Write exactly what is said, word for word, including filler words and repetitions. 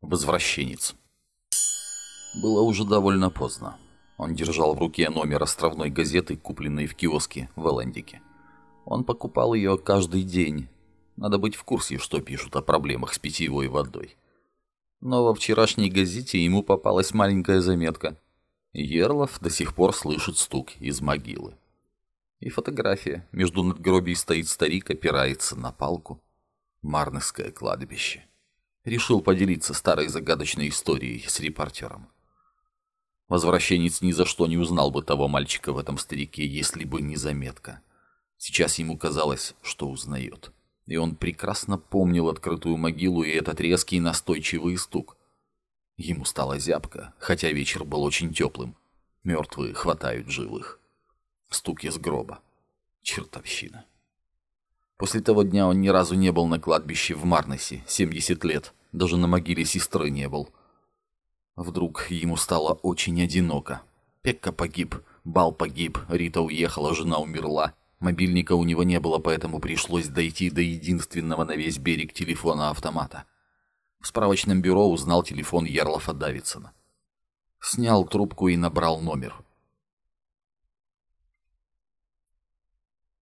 Возвращенец. Было уже довольно поздно. Он держал в руке номер островной газеты, купленной в киоске в Эллендике. Он покупал ее каждый день. Надо быть в курсе, что пишут о проблемах с питьевой водой. Но во вчерашней газете ему попалась маленькая заметка. Ерлов до сих пор слышит стук из могилы. И фотография. Между надгробий стоит старик, опирается на палку. Марнесское кладбище. Решил поделиться старой загадочной историей с репортером. Возвращенец ни за что не узнал бы того мальчика в этом старике, если бы не заметка. Сейчас ему казалось, что узнает. И он прекрасно помнил открытую могилу и этот резкий настойчивый стук. Ему стало зябко, хотя вечер был очень теплым. Мертвые хватают живых. Стук из гроба. Чертовщина. После того дня он ни разу не был на кладбище в Марнесе, семьдесят лет, даже на могиле сестры не был. Вдруг ему стало очень одиноко. Пекка погиб, Бал погиб, Рита уехала, жена умерла. Мобильника у него не было, поэтому пришлось дойти до единственного на весь берег телефона-автомата. В справочном бюро узнал телефон Ярлофа Давидсона. Снял трубку и набрал номер.